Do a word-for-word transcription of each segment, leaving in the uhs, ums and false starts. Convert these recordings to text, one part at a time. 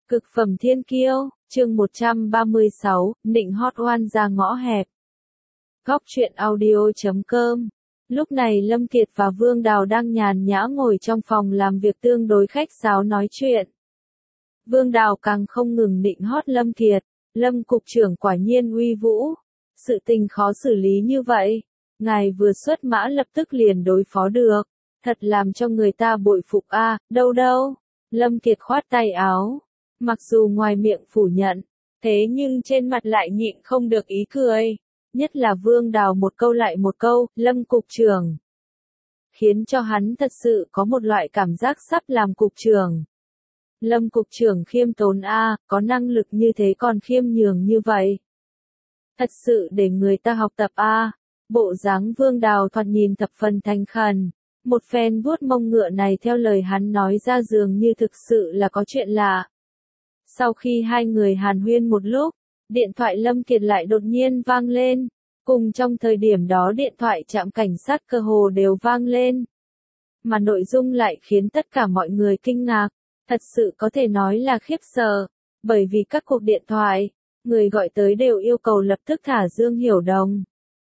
Cực phẩm thiên kiêu, chương một trăm ba mươi sáu, nịnh hót oan ra ngõ hẹp. Góc truyện audio chấm com. Lúc này Lâm Kiệt và Vương Đào đang nhàn nhã ngồi trong phòng làm việc tương đối khách sáo nói chuyện. Vương Đào càng không ngừng nịnh hót Lâm Kiệt, Lâm cục trưởng quả nhiên uy vũ. Sự tình khó xử lý như vậy, ngài vừa xuất mã lập tức liền đối phó được, thật làm cho người ta bội phục a. À, đâu đâu. Lâm Kiệt khoát tay áo. Mặc dù ngoài miệng phủ nhận, thế nhưng trên mặt lại nhịn không được ý cười. Nhất là Vương Đào một câu lại một câu, Lâm cục trưởng. Khiến cho hắn thật sự có một loại cảm giác sắp làm cục trưởng. Lâm cục trưởng khiêm tốn a, có năng lực như thế còn khiêm nhường như vậy. Thật sự để người ta học tập a. Bộ dáng Vương Đào thoạt nhìn thập phần thành khẩn. Một phen vuốt mông ngựa này theo lời hắn nói ra dường như thực sự là có chuyện lạ. Sau khi hai người hàn huyên một lúc, điện thoại Lâm Kiệt lại đột nhiên vang lên. Cùng trong thời điểm đó điện thoại trạm cảnh sát cơ hồ đều vang lên. Mà nội dung lại khiến tất cả mọi người kinh ngạc. Thật sự có thể nói là khiếp sợ. Bởi vì các cuộc điện thoại, người gọi tới đều yêu cầu lập tức thả Dương Hiểu Đồng.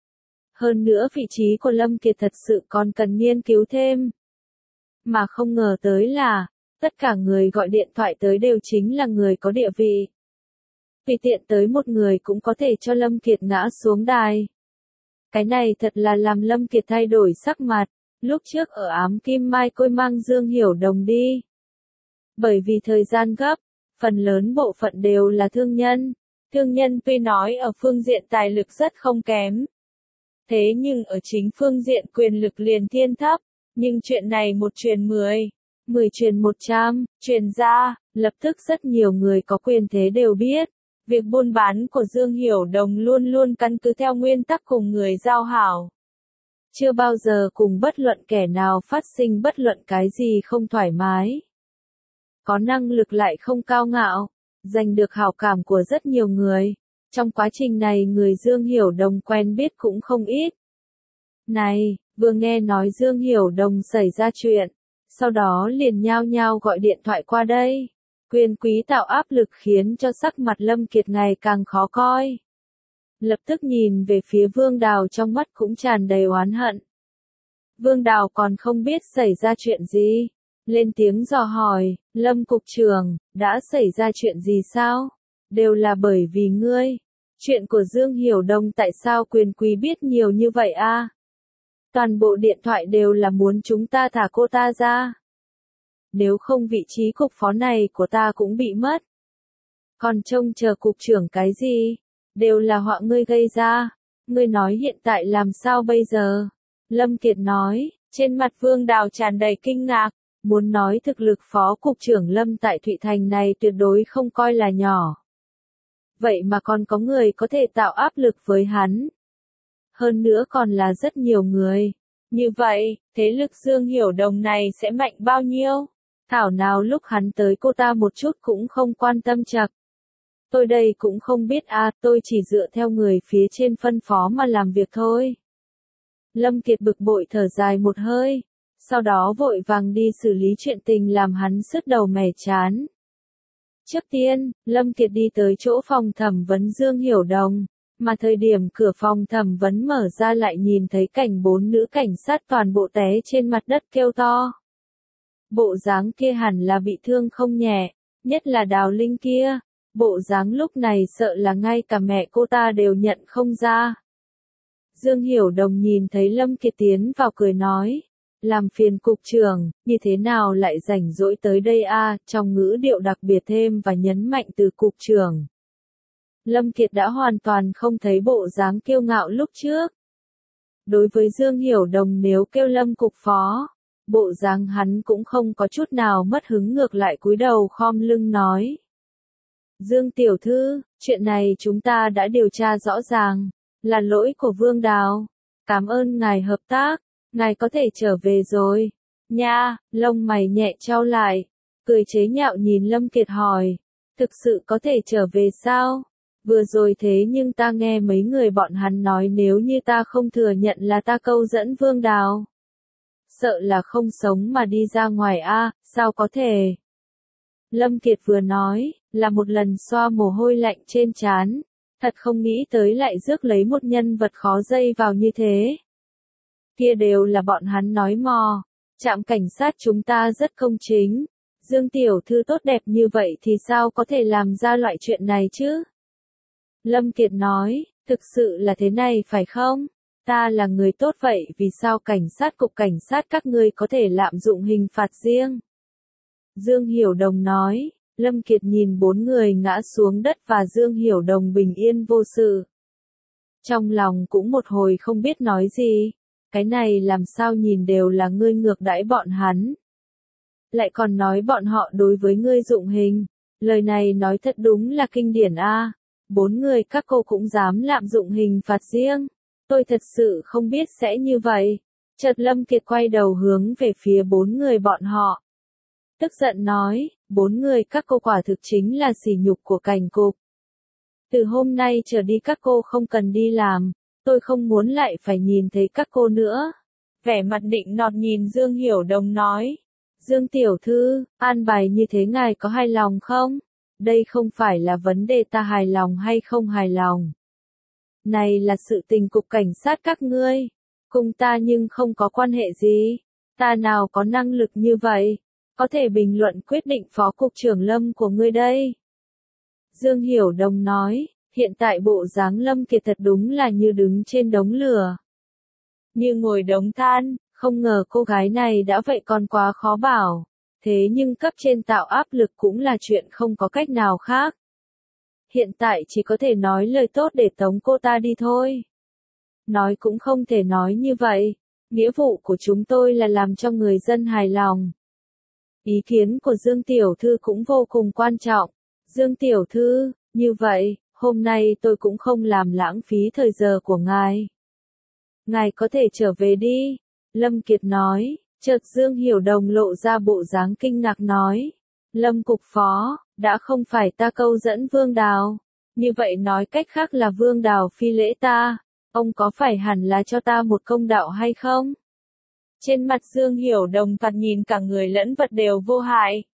Hơn nữa vị trí của Lâm Kiệt thật sự còn cần nghiên cứu thêm. Mà không ngờ tới là, tất cả người gọi điện thoại tới đều chính là người có địa vị. Tùy tiện tới một người cũng có thể cho Lâm Kiệt ngã xuống đài. Cái này thật là làm Lâm Kiệt thay đổi sắc mặt, lúc trước ở ám kim mai côi mang Dương Hiểu Đồng đi. Bởi vì thời gian gấp, phần lớn bộ phận đều là thương nhân. Thương nhân tuy nói ở phương diện tài lực rất không kém. Thế nhưng ở chính phương diện quyền lực liền thiên thấp, nhưng chuyện này một truyền mười. mười truyền một trăm, truyền ra, lập tức rất nhiều người có quyền thế đều biết. Việc buôn bán của Dương Hiểu Đồng luôn luôn căn cứ theo nguyên tắc cùng người giao hảo. Chưa bao giờ cùng bất luận kẻ nào phát sinh bất luận cái gì không thoải mái. Có năng lực lại không cao ngạo, giành được hảo cảm của rất nhiều người. Trong quá trình này người Dương Hiểu Đồng quen biết cũng không ít. Này, vừa nghe nói Dương Hiểu Đồng xảy ra chuyện. Sau đó liền nhao nhao gọi điện thoại qua đây. Quyền quý tạo áp lực khiến cho sắc mặt Lâm Kiệt ngày càng khó coi. Lập tức nhìn về phía Vương Đào trong mắt cũng tràn đầy oán hận. Vương Đào còn không biết xảy ra chuyện gì. Lên tiếng dò hỏi, Lâm cục trưởng, đã xảy ra chuyện gì sao? Đều là bởi vì ngươi. Chuyện của Dương Hiểu Đồng tại sao quyền quý biết nhiều như vậy a? À? Toàn bộ điện thoại đều là muốn chúng ta thả cô ta ra. Nếu không vị trí cục phó này của ta cũng bị mất. Còn trông chờ cục trưởng cái gì? Đều là họa ngươi gây ra. Ngươi nói hiện tại làm sao bây giờ? Lâm Kiệt nói, trên mặt Vương Đào tràn đầy kinh ngạc. Muốn nói thực lực phó cục trưởng Lâm tại Thụy Thành này tuyệt đối không coi là nhỏ. Vậy mà còn có người có thể tạo áp lực với hắn. Hơn nữa còn là rất nhiều người. Như vậy, thế lực Dương Hiểu Đồng này sẽ mạnh bao nhiêu? Thảo nào lúc hắn tới cô ta một chút cũng không quan tâm chặt. Tôi đây cũng không biết a, à, tôi chỉ dựa theo người phía trên phân phó mà làm việc thôi. Lâm Kiệt bực bội thở dài một hơi. Sau đó vội vàng đi xử lý chuyện tình làm hắn sứt đầu mẻ chán. Trước tiên, Lâm Kiệt đi tới chỗ phòng thẩm vấn Dương Hiểu Đồng, mà thời điểm cửa phòng thẩm vấn mở ra lại nhìn thấy cảnh bốn nữ cảnh sát toàn bộ té trên mặt đất kêu to. Bộ dáng kia hẳn là bị thương không nhẹ, nhất là Đào Linh kia, bộ dáng lúc này sợ là ngay cả mẹ cô ta đều nhận không ra. Dương Hiểu Đồng nhìn thấy Lâm Kiệt tiến vào cười nói. Làm phiền cục trưởng, như thế nào lại rảnh rỗi tới đây a? À, trong ngữ điệu đặc biệt thêm và nhấn mạnh từ cục trưởng. Lâm Kiệt đã hoàn toàn không thấy bộ dáng kiêu ngạo lúc trước. Đối với Dương Hiểu Đồng nếu kêu Lâm cục phó, bộ dáng hắn cũng không có chút nào mất hứng, ngược lại cúi đầu khom lưng nói. Dương tiểu thư, chuyện này chúng ta đã điều tra rõ ràng, là lỗi của Vương Đào. Cảm ơn ngài hợp tác. Ngài có thể trở về rồi. Nha, lông mày nhẹ chau lại. Cười chế nhạo nhìn Lâm Kiệt hỏi. Thực sự có thể trở về sao? Vừa rồi thế nhưng ta nghe mấy người bọn hắn nói nếu như ta không thừa nhận là ta câu dẫn Vương Đào. Sợ là không sống mà đi ra ngoài a, à, sao có thể? Lâm Kiệt vừa nói, là một lần xoa mồ hôi lạnh trên trán, thật không nghĩ tới lại rước lấy một nhân vật khó dây vào như thế. Kia đều là bọn hắn nói mò, trạm cảnh sát chúng ta rất công chính, Dương tiểu thư tốt đẹp như vậy thì sao có thể làm ra loại chuyện này chứ? Lâm Kiệt nói, thực sự là thế này phải không? Ta là người tốt vậy vì sao cảnh sát cục cảnh sát các ngươi có thể lạm dụng hình phạt riêng? Dương Hiểu Đồng nói, Lâm Kiệt nhìn bốn người ngã xuống đất và Dương Hiểu Đồng bình yên vô sự. Trong lòng cũng một hồi không biết nói gì, cái này làm sao nhìn đều là ngươi ngược đãi bọn hắn. Lại còn nói bọn họ đối với ngươi dụng hình, lời này nói thật đúng là kinh điển a. Bốn người các cô cũng dám lạm dụng hình phạt riêng, tôi thật sự không biết sẽ như vậy. Chợt Lâm Kiệt quay đầu hướng về phía bốn người bọn họ. Tức giận nói, bốn người các cô quả thực chính là sỉ nhục của cảnh cục. Từ hôm nay trở đi các cô không cần đi làm, tôi không muốn lại phải nhìn thấy các cô nữa. Vẻ mặt định nọt nhìn Dương Hiểu Đồng nói. Dương tiểu thư, an bài như thế ngài có hài lòng không? Đây không phải là vấn đề ta hài lòng hay không hài lòng. Này là sự tình cục cảnh sát các ngươi, cùng ta nhưng không có quan hệ gì. Ta nào có năng lực như vậy, có thể bình luận quyết định phó cục trưởng Lâm của ngươi đây. Dương Hiểu Đồng nói, hiện tại bộ dáng Lâm Kiệt thật đúng là như đứng trên đống lửa, như ngồi đống than. Không ngờ cô gái này đã vậy còn quá khó bảo, thế nhưng cấp trên tạo áp lực cũng là chuyện không có cách nào khác. Hiện tại chỉ có thể nói lời tốt để tống cô ta đi thôi. Nói cũng không thể nói như vậy, nghĩa vụ của chúng tôi là làm cho người dân hài lòng. Ý kiến của Dương Tiểu Thư cũng vô cùng quan trọng. Dương Tiểu Thư, như vậy, hôm nay tôi cũng không làm lãng phí thời giờ của ngài. Ngài có thể trở về đi. Lâm Kiệt nói, chợt Dương Hiểu Đồng lộ ra bộ dáng kinh ngạc nói. Lâm cục phó, đã không phải ta câu dẫn Vương Đào. Như vậy nói cách khác là Vương Đào phi lễ ta. Ông có phải hẳn là cho ta một công đạo hay không? Trên mặt Dương Hiểu Đồng thoạt nhìn cả người lẫn vật đều vô hại.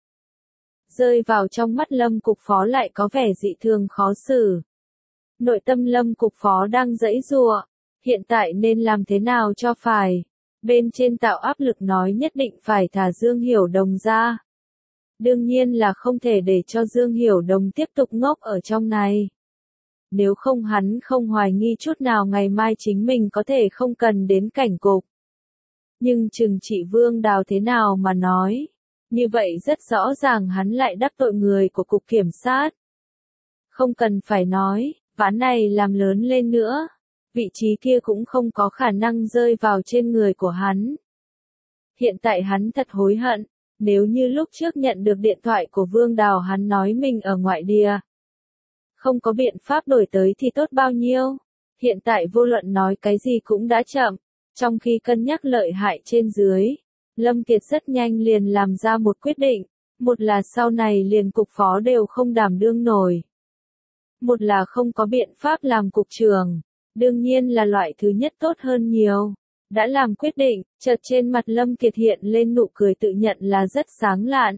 Rơi vào trong mắt Lâm cục phó lại có vẻ dị thường khó xử. Nội tâm Lâm cục phó đang giãy giụa, hiện tại nên làm thế nào cho phải? Bên trên tạo áp lực nói nhất định phải thả Dương Hiểu Đồng ra. Đương nhiên là không thể để cho Dương Hiểu Đồng tiếp tục ngốc ở trong này. Nếu không hắn không hoài nghi chút nào ngày mai chính mình có thể không cần đến cảnh cục. Nhưng chừng trị Vương Đào thế nào mà nói. Như vậy rất rõ ràng hắn lại đắc tội người của cục kiểm sát. Không cần phải nói, ván này làm lớn lên nữa. Vị trí kia cũng không có khả năng rơi vào trên người của hắn. Hiện tại hắn thật hối hận, nếu như lúc trước nhận được điện thoại của Vương Đào hắn nói mình ở ngoại địa. Không có biện pháp đổi tới thì tốt bao nhiêu. Hiện tại vô luận nói cái gì cũng đã chậm, trong khi cân nhắc lợi hại trên dưới. Lâm Kiệt rất nhanh liền làm ra một quyết định, một là sau này liền cục phó đều không đảm đương nổi. Một là không có biện pháp làm cục trưởng. Đương nhiên là loại thứ nhất tốt hơn nhiều. Đã làm quyết định, chợt trên mặt Lâm Kiệt hiện lên nụ cười tự nhận là rất sáng lạn.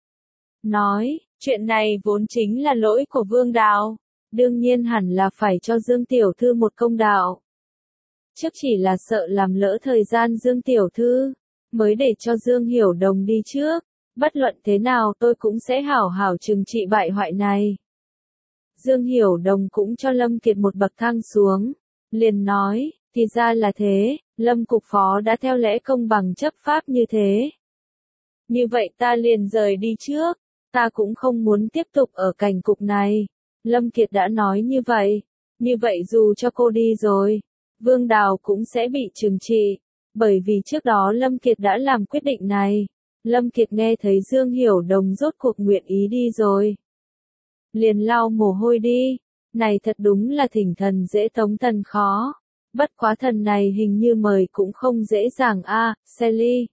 Nói, chuyện này vốn chính là lỗi của Vương Đào. Đương nhiên hẳn là phải cho Dương Tiểu Thư một công đạo. Trước chỉ là sợ làm lỡ thời gian Dương Tiểu Thư, mới để cho Dương Hiểu Đồng đi trước. Bất luận thế nào tôi cũng sẽ hảo hảo trừng trị bại hoại này. Dương Hiểu Đồng cũng cho Lâm Kiệt một bậc thang xuống. Liền nói, thì ra là thế, Lâm cục phó đã theo lẽ công bằng chấp pháp như thế. Như vậy ta liền rời đi trước, ta cũng không muốn tiếp tục ở cảnh cục này. Lâm Kiệt đã nói như vậy, như vậy dù cho cô đi rồi, Vương Đào cũng sẽ bị trừng trị, bởi vì trước đó Lâm Kiệt đã làm quyết định này. Lâm Kiệt nghe thấy Dương Hiểu Đồng rốt cuộc nguyện ý đi rồi. Liền lau mồ hôi đi. Này thật đúng là thỉnh thần dễ tống thần khó. Bất quá thần này hình như mời cũng không dễ dàng a, à, Sally.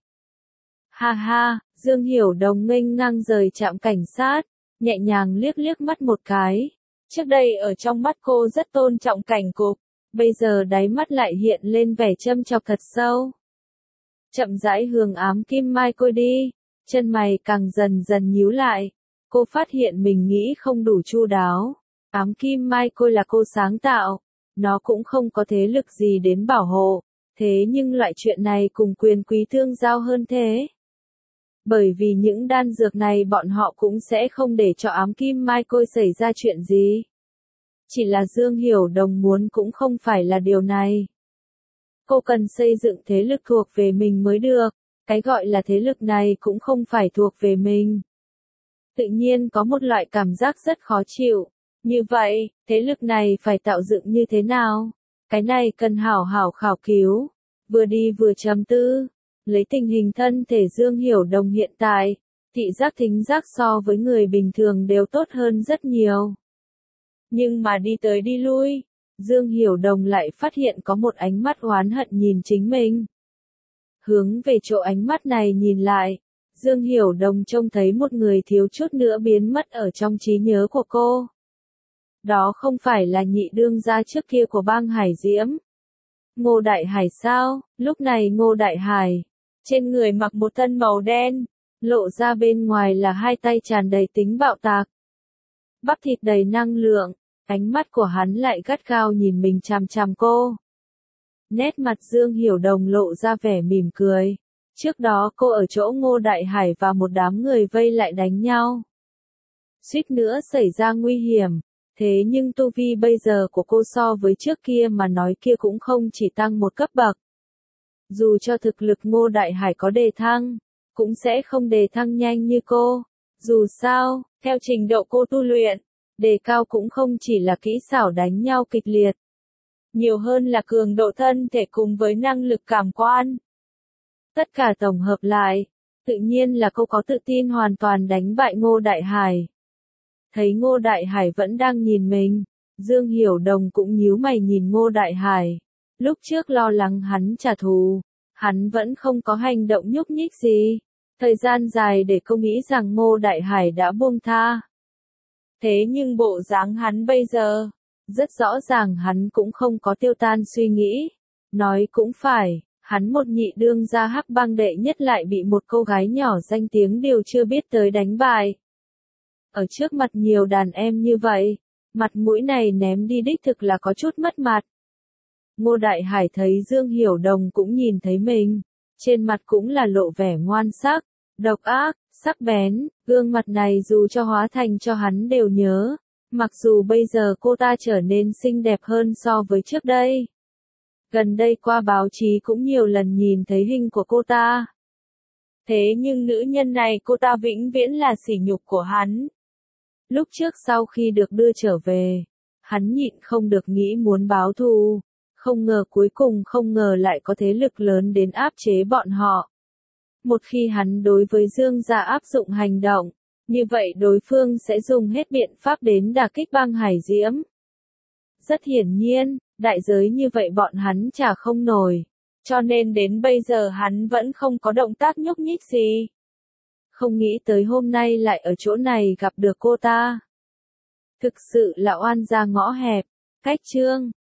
Ha ha, Dương Hiểu Đồng nghênh ngang rời trạm cảnh sát, nhẹ nhàng liếc liếc mắt một cái. Trước đây ở trong mắt cô rất tôn trọng cảnh cục, bây giờ đáy mắt lại hiện lên vẻ châm chọc thật sâu. Chậm rãi hương ám kim mai côi đi, chân mày càng dần dần nhíu lại. cô phát hiện mình nghĩ không đủ chu đáo. Ám kim mai khôi là cô sáng tạo, nó cũng không có thế lực gì đến bảo hộ, thế nhưng loại chuyện này cùng quyền quý tương giao hơn thế. Bởi vì những đan dược này bọn họ cũng sẽ không để cho ám kim mai khôi xảy ra chuyện gì. Chỉ là Dương Hiểu Đồng muốn cũng không phải là điều này. Cô cần xây dựng thế lực thuộc về mình mới được, cái gọi là thế lực này cũng không phải thuộc về mình. Tự nhiên có một loại cảm giác rất khó chịu. Như vậy, thế lực này phải tạo dựng như thế nào? Cái này cần hảo hảo khảo cứu. Vừa đi vừa trầm tư. Lấy tình hình thân thể Dương Hiểu Đồng hiện tại, thị giác thính giác so với người bình thường đều tốt hơn rất nhiều. Nhưng mà đi tới đi lui, Dương Hiểu Đồng lại phát hiện có một ánh mắt oán hận nhìn chính mình. Hướng về chỗ ánh mắt này nhìn lại, Dương Hiểu Đồng trông thấy một người thiếu chút nữa biến mất ở trong trí nhớ của cô. Đó không phải là nhị đương gia trước kia của bang Hải Diễm. Ngô Đại Hải sao? Lúc này Ngô Đại Hải, trên người mặc một thân màu đen, lộ ra bên ngoài là hai tay tràn đầy tính bạo tạc. Bắp thịt đầy năng lượng, ánh mắt của hắn lại gắt gao nhìn mình chằm chằm cô. Nét mặt Dương Hiểu Đồng lộ ra vẻ mỉm cười. Trước đó cô ở chỗ Ngô Đại Hải và một đám người vây lại đánh nhau. Suýt nữa xảy ra nguy hiểm. Thế nhưng tu vi bây giờ của cô so với trước kia mà nói kia cũng không chỉ tăng một cấp bậc. Dù cho thực lực Ngô Đại Hải có đề thăng, cũng sẽ không đề thăng nhanh như cô. Dù sao, theo trình độ cô tu luyện, đề cao cũng không chỉ là kỹ xảo đánh nhau kịch liệt. Nhiều hơn là cường độ thân thể cùng với năng lực cảm quan. Tất cả tổng hợp lại, tự nhiên là cô có tự tin hoàn toàn đánh bại Ngô Đại Hải. Thấy Ngô Đại Hải vẫn đang nhìn mình, Dương Hiểu Đồng cũng nhíu mày nhìn Ngô Đại Hải. Lúc trước lo lắng hắn trả thù, hắn vẫn không có hành động nhúc nhích gì. Thời gian dài để cô nghĩ rằng Ngô Đại Hải đã buông tha. Thế nhưng bộ dáng hắn bây giờ, rất rõ ràng hắn cũng không có tiêu tan suy nghĩ. Nói cũng phải, hắn một nhị đương gia hắc bang đệ nhất lại bị một cô gái nhỏ danh tiếng điều chưa biết tới đánh bại. Ở trước mặt nhiều đàn em như vậy, mặt mũi này ném đi đích thực là có chút mất mặt. Ngô Đại Hải thấy Dương Hiểu Đồng cũng nhìn thấy mình, trên mặt cũng là lộ vẻ ngoan sắc, độc ác, sắc bén, gương mặt này dù cho hóa thành cho hắn đều nhớ, mặc dù bây giờ cô ta trở nên xinh đẹp hơn so với trước đây. Gần đây qua báo chí cũng nhiều lần nhìn thấy hình của cô ta. Thế nhưng nữ nhân này cô ta vĩnh viễn là sỉ nhục của hắn. Lúc trước sau khi được đưa trở về, hắn nhịn không được nghĩ muốn báo thù, không ngờ cuối cùng không ngờ lại có thế lực lớn đến áp chế bọn họ. Một khi hắn đối với Dương gia áp dụng hành động, như vậy đối phương sẽ dùng hết biện pháp đến đả kích bang Hải Diễm. Rất hiển nhiên, đại giới như vậy bọn hắn trả không nổi, cho nên đến bây giờ hắn vẫn không có động tác nhúc nhích gì. Không nghĩ tới hôm nay lại ở chỗ này gặp được cô ta. Thực sự là oan gia ngõ hẹp. Cách chương